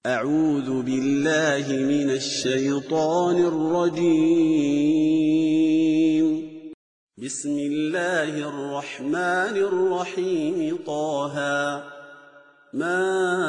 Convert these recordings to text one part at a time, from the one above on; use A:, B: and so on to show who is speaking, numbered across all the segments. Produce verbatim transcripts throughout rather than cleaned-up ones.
A: أعوذ بالله من الشيطان الرجيم. بسم الله الرحمن الرحيم. طه ما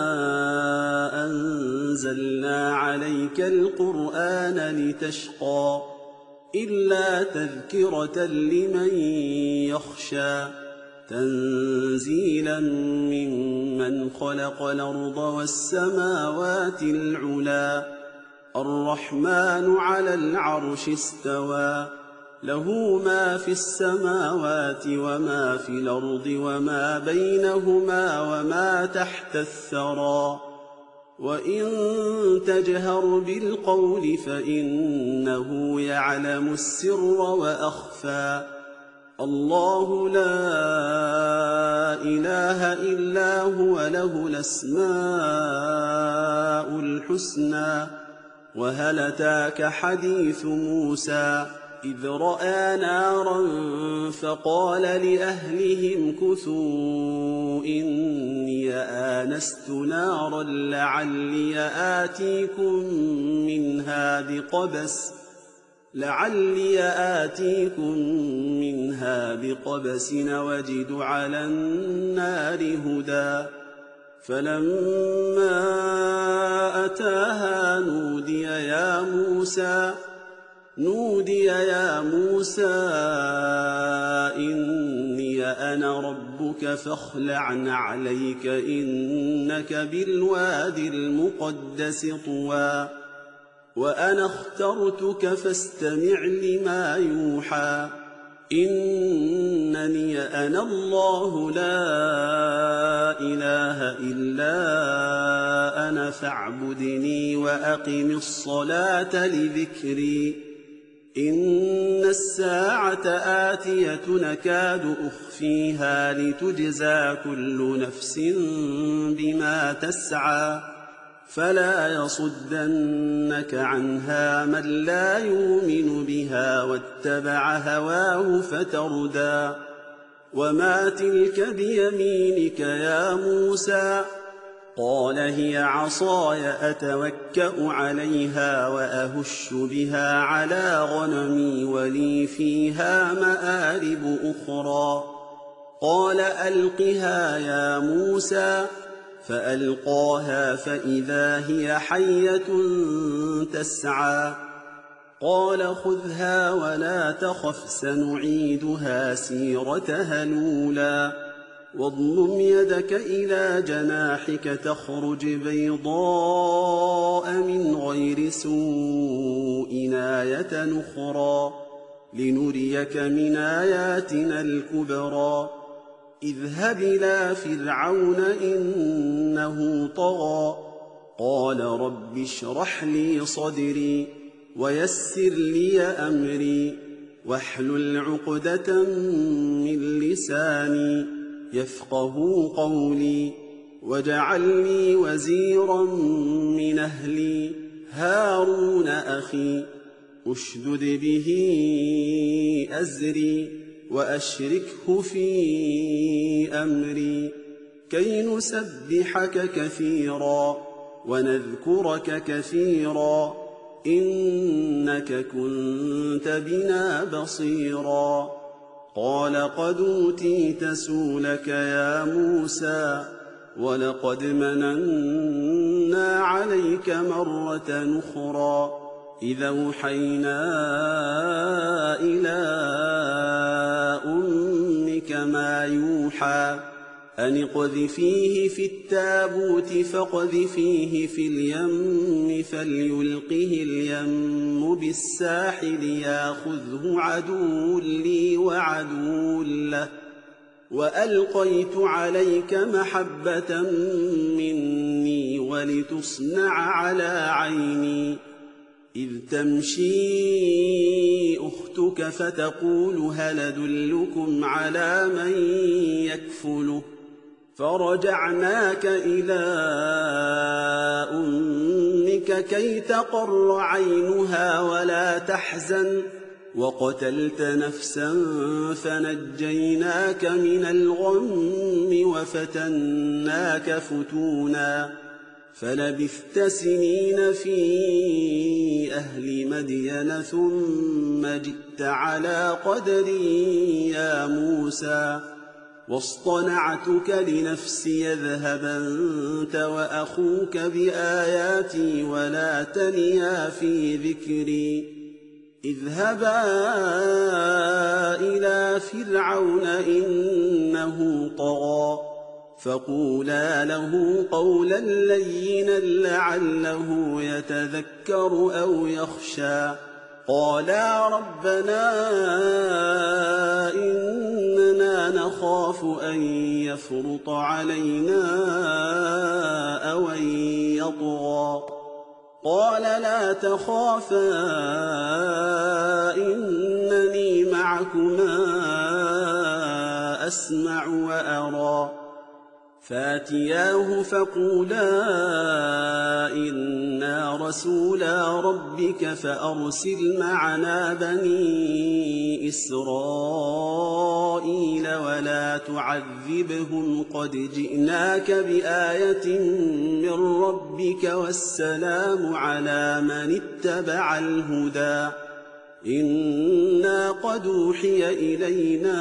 A: أنزلنا عليك القرآن لتشقى إلا تذكرة لمن يخشى تنزيلا ممن خلق الأرض والسماوات العلا الرحمن على العرش استوى له ما في السماوات وما في الأرض وما بينهما وما تحت الثرى وإن تجهر بالقول فإنه يعلم السر وأخفى الله لا إله إلا هو له الأسماء الحسنى. وهل أتاك حديث موسى إذ رأى نارا فقال لأهلهم كثوا إني آنست نارا لعلي آتيكم منها بقبس لعلي آتيكم منها بقبس وجد على النار هدى. فلما أتاها نودي يا موسى نودي يا موسى إني أنا ربك فاخلع نعليك إنك بالواد المقدس طوى وأنا اخترتك فاستمع لما يوحى إنني أنا الله لا إله إلا أنا فاعبدني وأقم الصلاة لذكري إن الساعة آتية نكاد أخفيها لتجزى كل نفس بما تسعى فلا يصدنك عنها من لا يؤمن بها واتبع هواه فتردى. وما تلك بيمينك يا موسى قال هي عصاي أتوكأ عليها وأهش بها على غنمي ولي فيها مآرب أخرى قال ألقها يا موسى فألقاها فإذا هي حية تسعى قال خذها ولا تخف سنعيدها سيرتها الأولى واضمم يدك إلى جناحك تخرج بيضاء من غير سوء آية أخرى لنريك من آياتنا الكبرى اذهب إلى فرعون إنه طغى قال رب اشرح لي صدري ويسر لي أمري واحلل عقدة من لساني يفقهوا قولي واجعل لي وزيرا من أهلي هارون أخي اشدد به أزري وأشركه في أمري كي نسبحك كثيرا ونذكرك كثيرا إنك كنت بنا بصيرا قال قد أوتيت سؤلك يا موسى ولقد مننا عليك مرة أخرى إذا أوحينا إلى أمك ما يوحى أن اقذفيه في التابوت فاقذفيه في اليم فليلقه اليم بالساحل ياخذه عدو لي وعدو له وألقيت عليك محبة مني ولتصنع على عيني إذ تمشي أختك فتقول هل أدلكم على من يكفله فرجعناك إلى أمك كي تقر عينها ولا تحزن وقتلت نفسا فنجيناك من الغم وفتناك فتونا فلبثت سنين في أهل مدين ثم جئت على قدري يا موسى واصطنعتك لنفسي اذهب أنت وأخوك بآياتي ولا تنيا في ذكري اذهبا إلى فرعون إنه طغى فقولا له قولا لينا لعله يتذكر أو يخشى قالا ربنا إننا نخاف أن يفرط علينا أو أن يطغى قال لا تخافا إنني معكما أسمع وأرى فاتياه فقولا إنا رسولا ربك فأرسل معنا بني إسرائيل ولا تعذبهم قد جئناك بآية من ربك والسلام على من اتبع الهدى إنا قد أوحي إلينا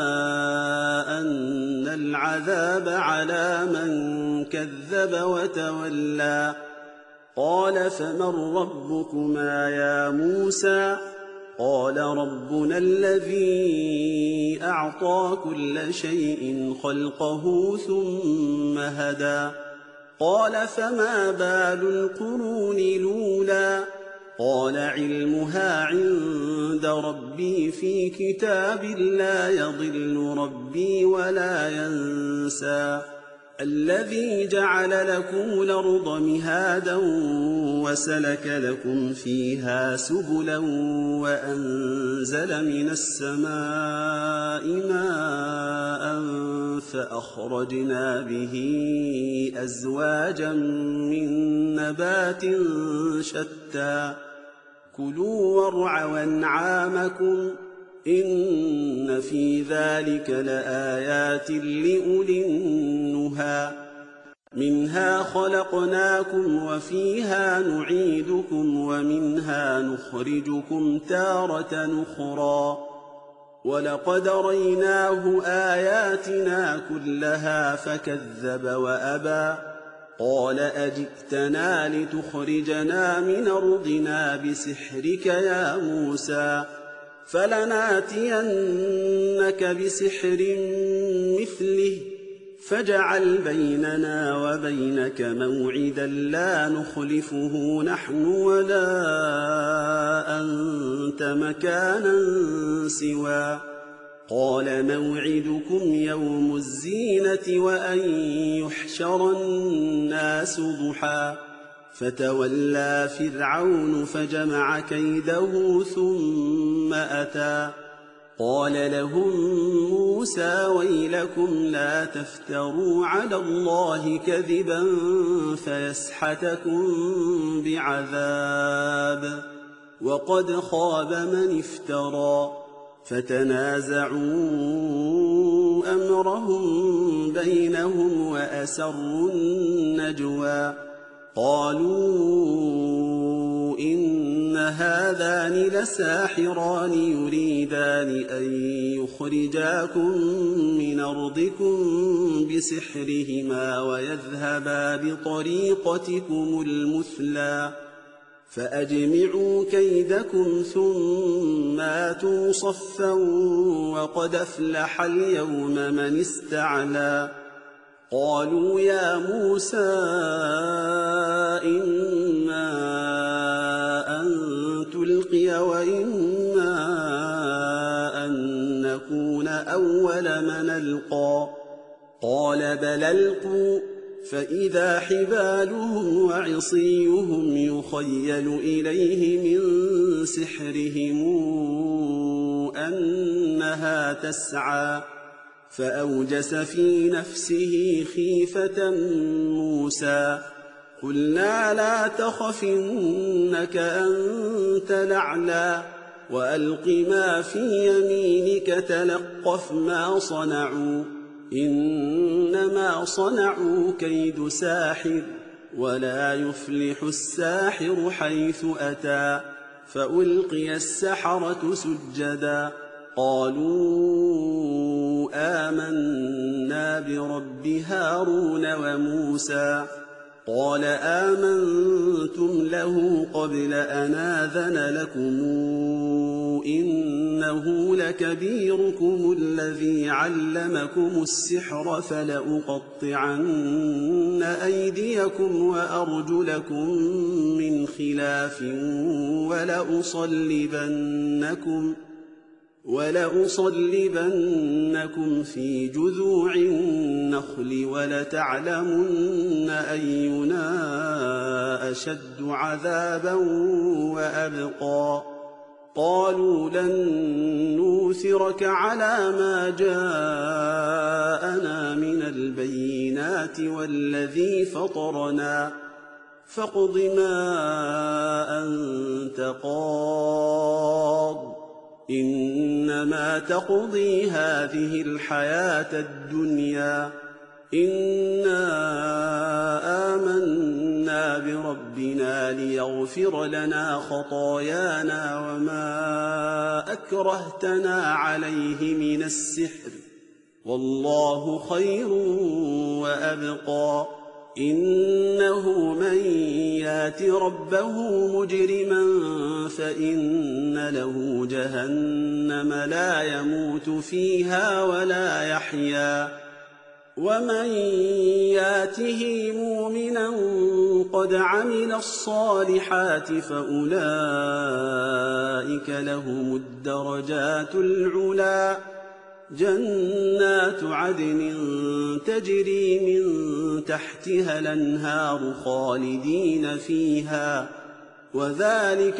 A: أن العذاب على من كذب وتولى قال فمن ربكما يا موسى قال ربنا الذي أعطى كل شيء خلقه ثم هدى قال فما بال القرون الأولى قال علمها عند ربي في كتاب لا يضل ربي ولا ينسى الذي جعل لكم الأرض مهادا وسلك لكم فيها سبلا وأنزل من السماء ماء فأخرجنا به أزواجا من نبات شتى كلوا وارعوا أنعامكم إن في ذلك لآيات لأولي النهى منها خلقناكم وفيها نعيدكم ومنها نخرجكم تارة أخرى ولقد ريناه آياتنا كلها فكذب وأبى قال أجئتنا لتخرجنا من أرضنا بسحرك يا موسى فلناتينك بسحر مثله فاجعل بيننا وبينك موعدا لا نخلفه نحن ولا أنت مكانا سوى قال موعدكم يوم الزينة وأن يحشر الناس ضحى فتولى فرعون فجمع كيده ثم أتى قال لهم موسى ويلكم لا تفتروا على الله كذبا فيسحتكم بعذاب وقد خاب من افترى فتنازعوا أمرهم بينهم وأسروا النجوى قالوا إن هذان لساحران يريدان أن يخرجاكم من أرضكم بسحرهما ويذهبا بطريقتكم المثلى فأجمعوا كيدكم ثم آتوا صفا وقد أفلح اليوم من استعلى قالوا يا موسى إما أن تلقي وإما أن نكون أول من ألقى قال بل ألقوا فإذا حبالهم وعصيهم يخيل إليه من سحرهم أنها تسعى فأوجس في نفسه خيفة موسى قلنا لا تخف إنك أنت الأعلى وألق ما في يمينك تلقف ما صنعوا إنما صنعوا كيد ساحر ولا يفلح الساحر حيث أتى. فألقي السحرة سجدا قالوا آمنا برب هارون وموسى. قال آمنتم له قبل أن آذن لكم إنه لكبيركم الذي علمكم السحر فلأقطعن أيديكم وأرجلكم من خلاف ولأصلبنكم ولأصلبنكم في جذوع النخل ولتعلمن أينا أشد عذابا وأبقى. قالوا لن نوثرك على ما جاءنا من البينات والذي فطرنا فاقض ما أنت قاض إنما تقضي هذه الحياة الدنيا إنا آمنا بربنا ليغفر لنا خطايانا وما أكرهتنا عليه من السحر والله خير وأبقى. إنه من يات ربه مجرما فإن له جهنم لا يموت فيها ولا يحيا ومن ياته مؤمنا قد عمل الصالحات فأولئك لهم الدرجات العلى جنات عدن تجري من تحتها الأنهار خالدين فيها وذلك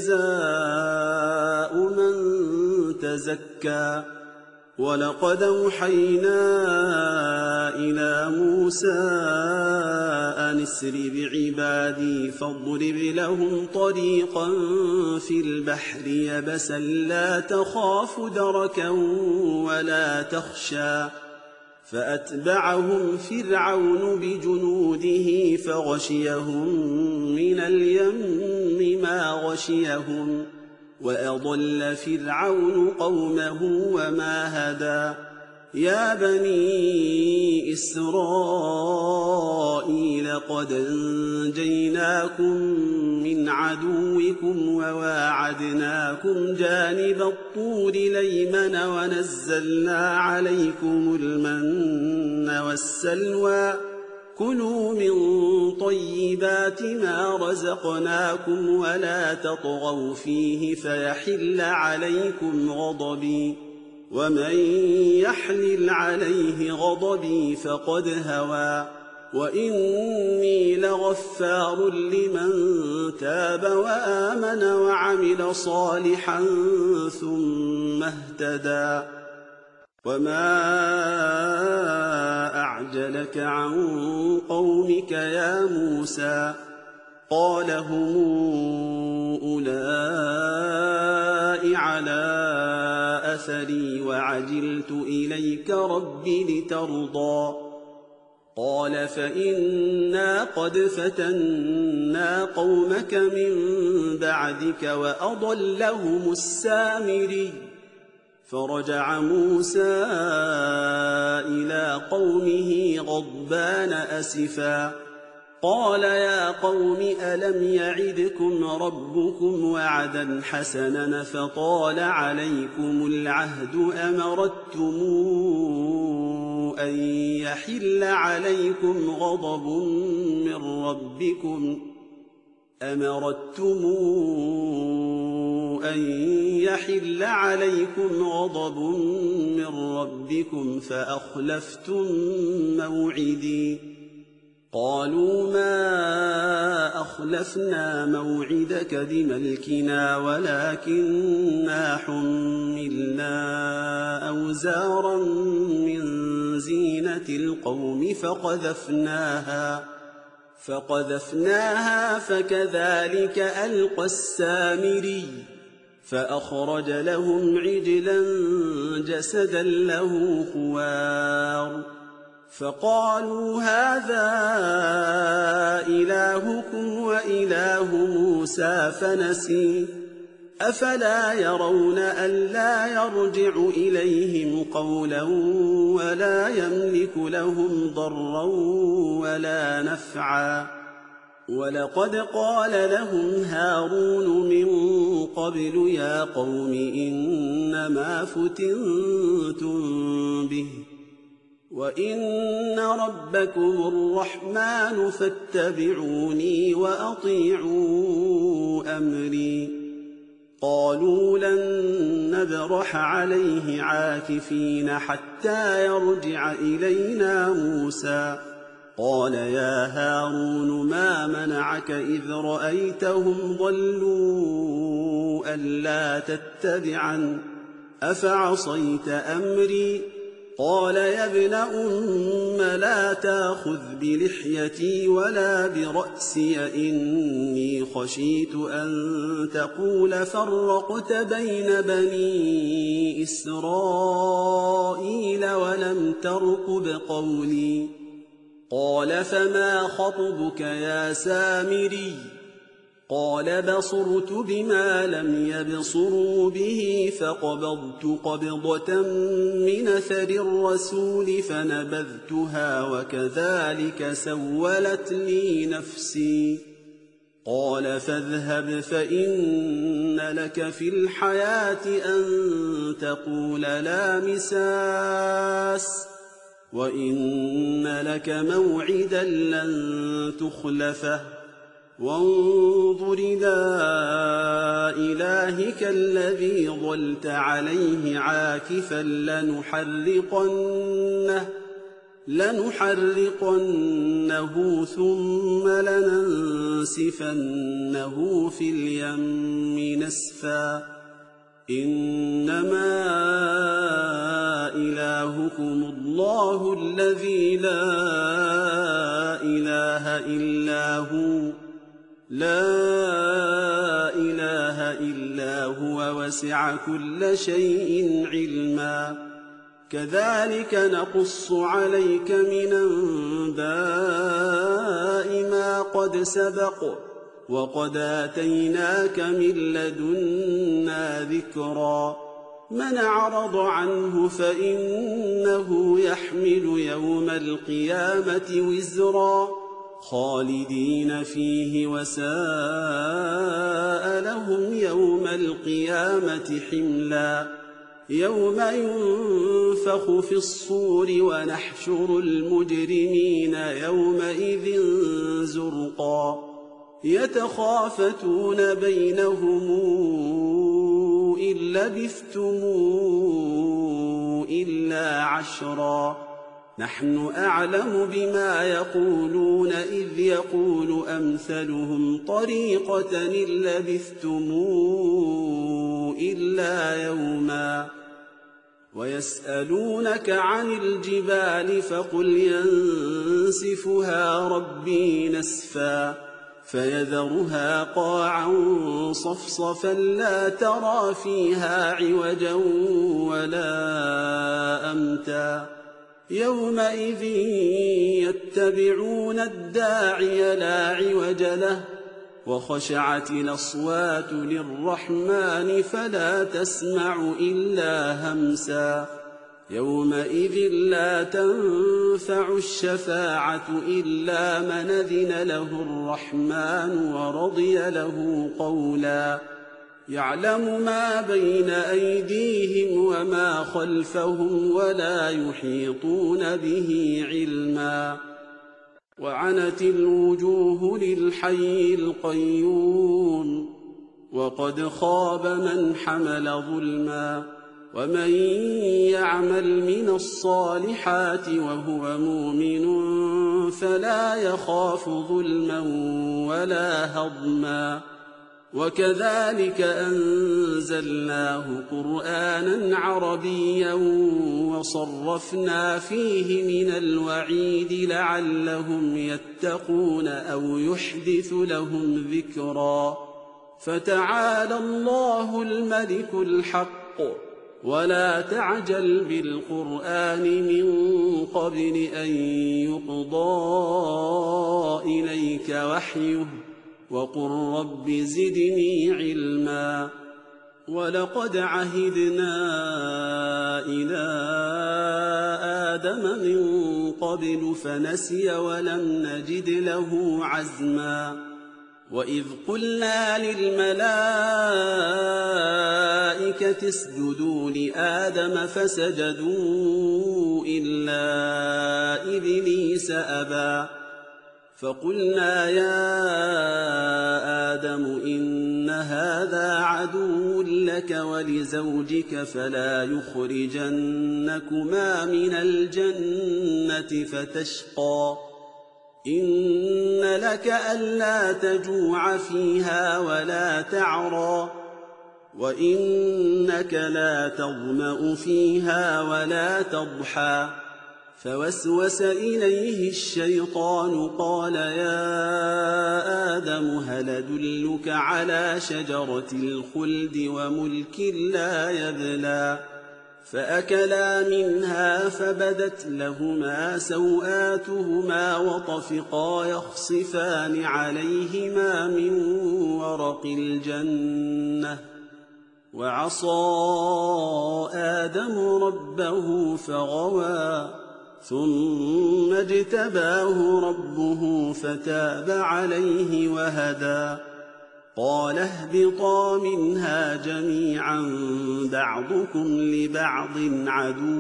A: جزاء من تزكى. ولقد أوحينا إلى موسى أن اسر بعبادي فاضرب لهم طريقا في البحر يبسا لا تخاف دركا ولا تخشى. فأتبعهم فرعون بجنوده فغشيهم من اليم ما غشيهم وأضل فرعون قومه وما هدى. يا بني إسرائيل قد أنجيناكم من عدوكم وواعدناكم جانب الطور الأيمن ونزلنا عليكم المن والسلوى كلوا من طيبات ما رزقناكم ولا تطغوا فيه فيحل عليكم غضبي ومن يحلل عليه غضبي فقد هوى. وإني لغفار لمن تاب وآمن وعمل صالحا ثم اهتدى. وما أعجلك عن قومك يا موسى؟ قال هم أولئك على أثري وعجلت إليك رب لترضى. قال فإنا قد فتنا قومك من بعدك وأضلهم السامري. فرجع موسى إلى قومه غضبان أسفا قال يا قوم ألم يعدكم ربكم وعدا حسنا فطال عليكم العهد أمرتم أن يحل عليكم غضب من ربكم أمرتم أن يحل عليكم غضب من ربكم فأخلفتم موعدي. قالوا ما أخلفنا موعدك بملكنا ولكننا حملنا أوزارا من زينة القوم فقذفناها فقذفناها فكذلك ألقى السامري فأخرج لهم عجلا جسدا له خوار فقالوا هذا إلهكم وإله موسى فنسي أفلا يرون ألا يرجع إليهم قولا ولا يملك لهم ضرا ولا نفعا ولقد قال لهم هارون من قبل يا قوم إنما فتنتم به وإن ربكم الرحمن فاتبعوني وأطيعوا أمري قالوا لن نبرح عليه عاكفين حتى يرجع إلينا موسى قال يا هارون ما منعك إذ رأيتهم ضلوا ألا تتبعن أفعصيت أمري قال يا ابن أم لا تأخذ بلحيتي ولا برأسي إني خشيت أن تقول فرقت بين بني إسرائيل ولم ترقب قولي قال فما خطبك يا سامري قال بصرت بما لم يبصروا به فقبضت قبضة من أثر الرسول فنبذتها وكذلك سولت لي نفسي قال فاذهب فإن لك في الحياة أن تقول لا مساس وإن لك موعدا لن تخلفه وانظر إلى إلهك الذي ظلت عليه عاكفا لنحرقنه, لنحرقنه ثم لننسفنه في اليم نسفا إنما إلهكم الله الذي لا إله إلا هو لا إله إلا هو وسع كل شيء علما كذلك نقص عليك من أنباء ما قد سبق وقد آتيناك من لدنا ذكرا من أعرض عنه فإنه يحمل يوم القيامة وزرا خالدين فيه وساء لهم يوم القيامة حملا يوم ينفخ في الصور ونحشر المجرمين يومئذ زرقا يتخافتون بينهم إن لبثتم إلا عشرا نحن أعلم بما يقولون إذ يقول أمثلهم طريقة إن لبثتم إلا يوما ويسألونك عن الجبال فقل ينسفها ربي نسفا فيذرها قاعا صفصفا لا ترى فيها عوجا ولا أمتا يومئذ يتبعون الداعي لا عوج له وخشعت الأصوات للرحمن فلا تسمع إلا همسا يومئذ لا تنفع الشفاعة إلا من أذن له الرحمن ورضي له قولا يعلم ما بين أيديهم وما خلفهم ولا يحيطون به علما وعنت الوجوه للحي القيوم وقد خاب من حمل ظلما ومن يعمل من الصالحات وهو مؤمن فلا يخاف ظلما ولا هضما وكذلك أنزلناه قرآنا عربيا وصرفنا فيه من الوعيد لعلهم يتقون أو يحدث لهم ذكرا فتعالى الله الملك الحق ولا تعجل بالقرآن من قبل أن يقضى إليك وحيه وقل رب زدني علما ولقد عهدنا إلى آدم من قبل فنسي ولم نجد له عزما وإذ قلنا للملائكة اسجدوا لآدم فسجدوا إلا إبليس أبى فقلنا يا آدم إن هذا عدو لك ولزوجك فلا يخرجنكما من الجنة فتشقى إن لك ألا تجوع فيها ولا تعرى وإنك لا تظمأ فيها ولا تضحى فوسوس إليه الشيطان قال يا آدم هل أدلك على شجرة الخلد وملك لا يبلى فأكلا منها فبدت لهما سوآتهما وطفقا يخصفان عليهما من ورق الجنة وعصى آدم ربه فغوى ثم اجتباه ربه فتاب عليه وهدى قال اهبطا منها جميعا بعضكم لبعض عدو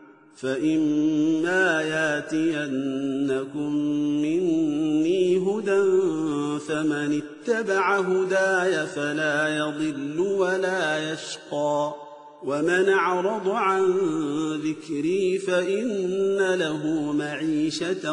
A: فإما ياتينكم مني هدى فمن اتبع هداي فلا يضل ولا يشقى ومن أعرض عن ذكري فإن له معيشة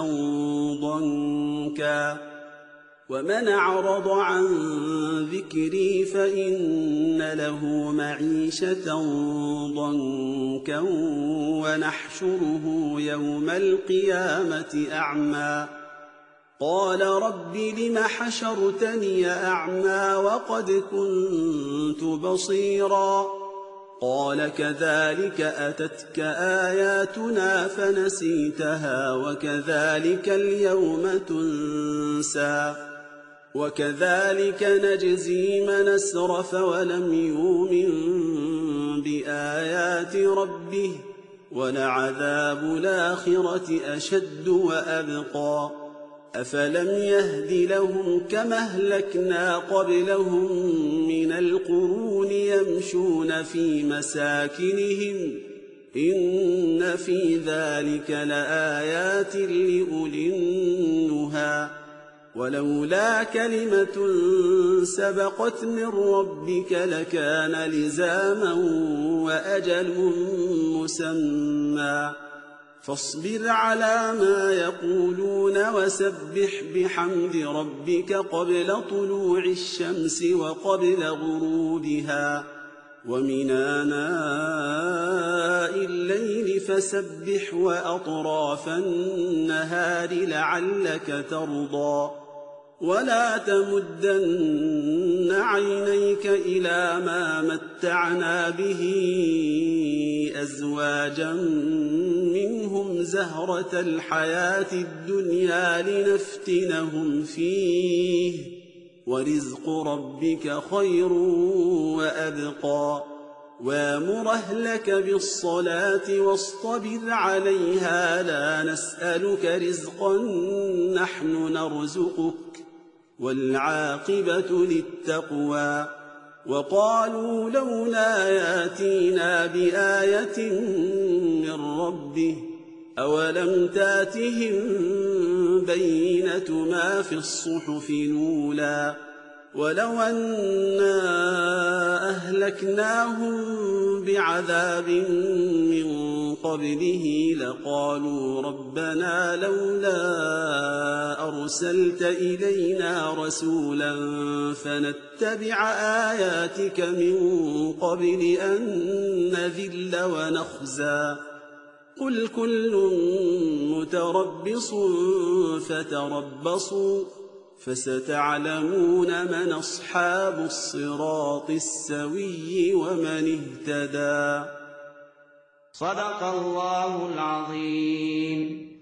A: ضنكا ومن أعرض عن ذكري فإن له معيشة ضنكا ونحشره يوم القيامة أعمى قال رب لم حشرتني أعمى وقد كنت بصيرا قال كذلك أتتك آياتنا فنسيتها وكذلك اليوم تنسى وكذلك نجزي من أسرف ولم يؤمن بآيات ربه ولعذاب الآخرة أشد وأبقى أفلم يهد لهم كما أهلكنا قبلهم من القرون يمشون في مساكنهم إن في ذلك لآيات لأولي النهى ولولا كلمة سبقت من ربك لكان لزاما وأجل مسمى فاصبر على ما يقولون وسبح بحمد ربك قبل طلوع الشمس وقبل غروبها ومن آناء الليل فسبح وأطراف النهار لعلك ترضى ولا تمدن عينيك إلى ما متعنا به أزواجا منهم زهرة الحياة الدنيا لنفتنهم فيه ورزق ربك خير وأبقى وامر أهلك بالصلاة واصطبر عليها لا نسألك رزقا نحن نرزقك والعاقبة للتقوى وقالوا لولا ياتينا بآية من ربه أولم تاتهم بينة ما في الصحف الأولى ولو أنا أهلكناهم بعذاب من قبله لقالوا ربنا لولا أرسلت إلينا رسولا فنتبع آياتك من قبل أن نذل ونخزى قل كل متربص فتربصوا فستعلمون من أصحاب الصراط السوي ومن اهتدى
B: صدق الله العظيم.